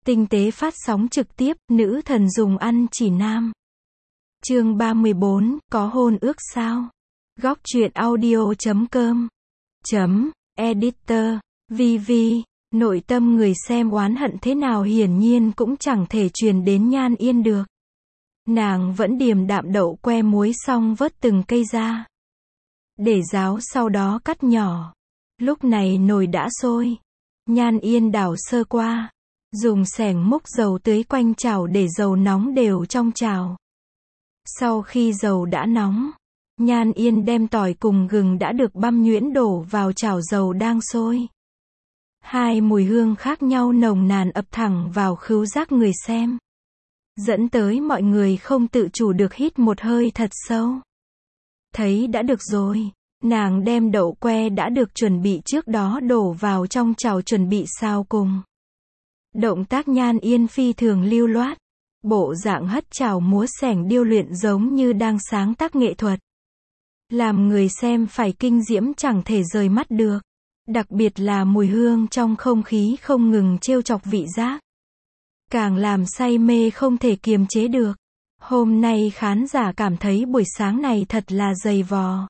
Tinh tế phát sóng trực tiếp, nữ thần dùng ăn chỉ nam. Chương 34, có hôn ước sao? Góc truyện audio.com Editor, VV, nội tâm người xem oán hận thế nào hiển nhiên cũng chẳng thể truyền đến Nhan Yên được. Nàng vẫn điềm đạm đậu que muối xong vớt từng cây ra. Để ráo sau đó cắt nhỏ. Lúc này nồi đã sôi. Nhan Yên đảo sơ qua. Dùng xẻng múc dầu tưới quanh chảo để dầu nóng đều trong chảo. Sau khi dầu đã nóng, Nhan Yên đem tỏi cùng gừng đã được băm nhuyễn đổ vào chảo dầu đang sôi. Hai mùi hương khác nhau nồng nàn ập thẳng vào khứu giác người xem, dẫn tới mọi người không tự chủ được hít một hơi thật sâu. Thấy đã được rồi, nàng đem đậu que đã được chuẩn bị trước đó đổ vào trong chảo chuẩn bị xào cùng. Động tác Nhan Yên phi thường lưu loát, bộ dạng hất chảo múa xẻng điêu luyện giống như đang sáng tác nghệ thuật. Làm người xem phải kinh diễm chẳng thể rời mắt được. Đặc biệt là mùi hương trong không khí không ngừng trêu chọc vị giác. Càng làm say mê không thể kiềm chế được. Hôm nay khán giả cảm thấy buổi sáng này thật là dày vò.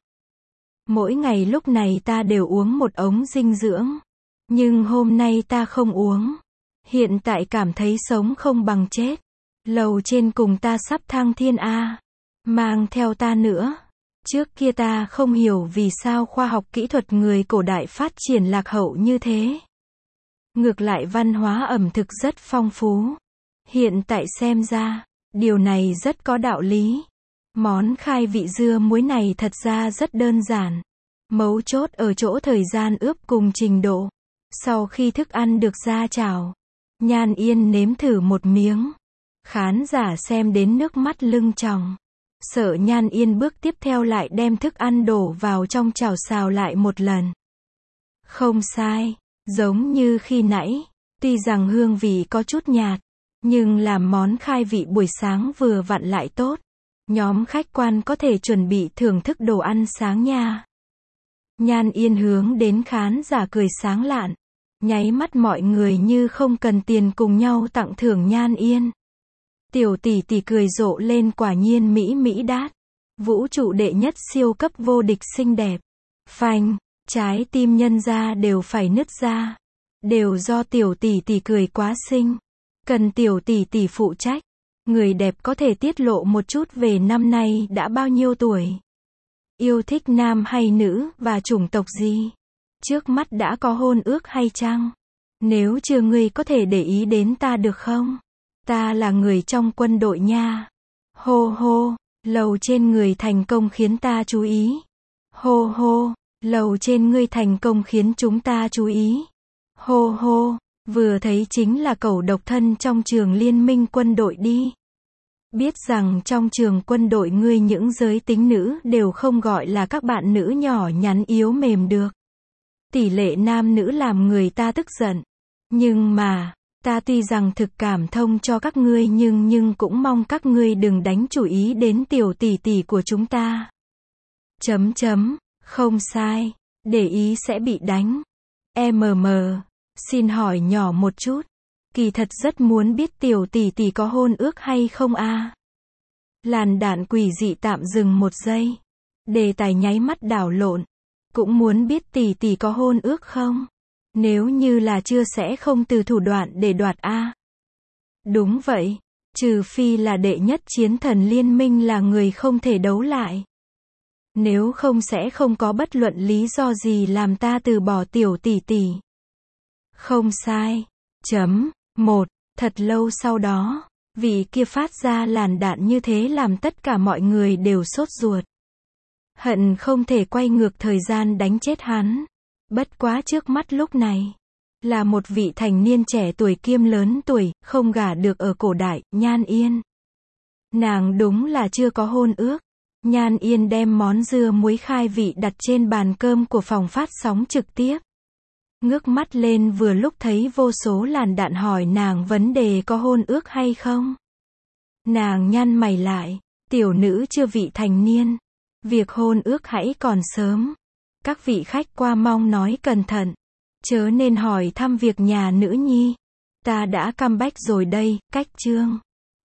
Mỗi ngày lúc này ta đều uống một ống dinh dưỡng. Nhưng hôm nay ta không uống. Hiện tại cảm thấy sống không bằng chết. Lầu trên cùng ta sắp thăng thiên A. Mang theo ta nữa. Trước kia ta không hiểu vì sao khoa học kỹ thuật người cổ đại phát triển lạc hậu như thế. Ngược lại văn hóa ẩm thực rất phong phú. Hiện tại xem ra, điều này rất có đạo lý. Món khai vị dưa muối này thật ra rất đơn giản. Mấu chốt ở chỗ thời gian ướp cùng trình độ. Sau khi thức ăn được ra chảo, Nhan Yên nếm thử một miếng. Khán giả xem đến nước mắt lưng tròng. Sợ Nhan Yên bước tiếp theo lại đem thức ăn đổ vào trong chảo xào lại một lần. Không sai, giống như khi nãy, tuy rằng hương vị có chút nhạt, nhưng làm món khai vị buổi sáng vừa vặn lại tốt. Nhóm khách quan có thể chuẩn bị thưởng thức đồ ăn sáng nha. Nhan Yên hướng đến khán giả cười sáng lạn, nháy mắt mọi người như không cần tiền cùng nhau tặng thưởng Nhan Yên. Tiểu tỷ tỷ cười rộ lên quả nhiên mỹ mỹ đát. Vũ trụ đệ nhất siêu cấp vô địch xinh đẹp. Phanh, trái tim nhân ra đều phải nứt ra. Đều do tiểu tỷ tỷ cười quá xinh. Cần tiểu tỷ tỷ phụ trách. Người đẹp có thể tiết lộ một chút về năm nay đã bao nhiêu tuổi. Yêu thích nam hay nữ và chủng tộc gì. Trước mắt đã có hôn ước hay chăng? Nếu chưa ngươi có thể để ý đến ta được không? Ta là người trong quân đội nha. Hô hô, lầu trên người thành công khiến ta chú ý. Hô hô, lầu trên ngươi thành công khiến chúng ta chú ý. Hô hô, vừa thấy chính là cẩu độc thân trong trường liên minh quân đội đi. Biết rằng trong trường quân đội ngươi những giới tính nữ đều không gọi là các bạn nữ nhỏ nhắn yếu mềm được. Tỷ lệ nam nữ làm người ta tức giận. Nhưng mà, ta tuy rằng thực cảm thông cho các ngươi nhưng cũng mong các ngươi đừng đánh chủ ý đến tiểu tỷ tỷ của chúng ta. Không sai, để ý sẽ bị đánh. Xin hỏi nhỏ một chút. Kỳ thật rất muốn biết tiểu tỷ tỷ có hôn ước hay không a? Làn đạn quỷ dị tạm dừng một giây. Đề tài nháy mắt đảo lộn. Cũng muốn biết tỷ tỷ có hôn ước không? Nếu như là chưa sẽ không từ thủ đoạn để đoạt a. Đúng vậy, trừ phi là đệ nhất chiến thần liên minh là người không thể đấu lại. Nếu không sẽ không có bất luận lý do gì làm ta từ bỏ tiểu tỷ tỷ. Không sai. Thật lâu sau đó, vị kia phát ra làn đạn như thế làm tất cả mọi người đều sốt ruột. Hận không thể quay ngược thời gian đánh chết hắn. Bất quá trước mắt lúc này, là một vị thành niên trẻ tuổi kiêm lớn tuổi, không gả được ở cổ đại, Nhan Yên. Nàng đúng là chưa có hôn ước. Nhan Yên đem món dưa muối khai vị đặt trên bàn cơm của phòng phát sóng trực tiếp. Ngước mắt lên vừa lúc thấy vô số làn đạn hỏi nàng vấn đề có hôn ước hay không. Nàng nhăn mày lại, tiểu nữ chưa vị thành niên. Việc hôn ước hãy còn sớm. Các vị khách qua mong nói cẩn thận. Chớ nên hỏi thăm việc nhà nữ nhi. Ta đã comeback rồi đây, cách chương.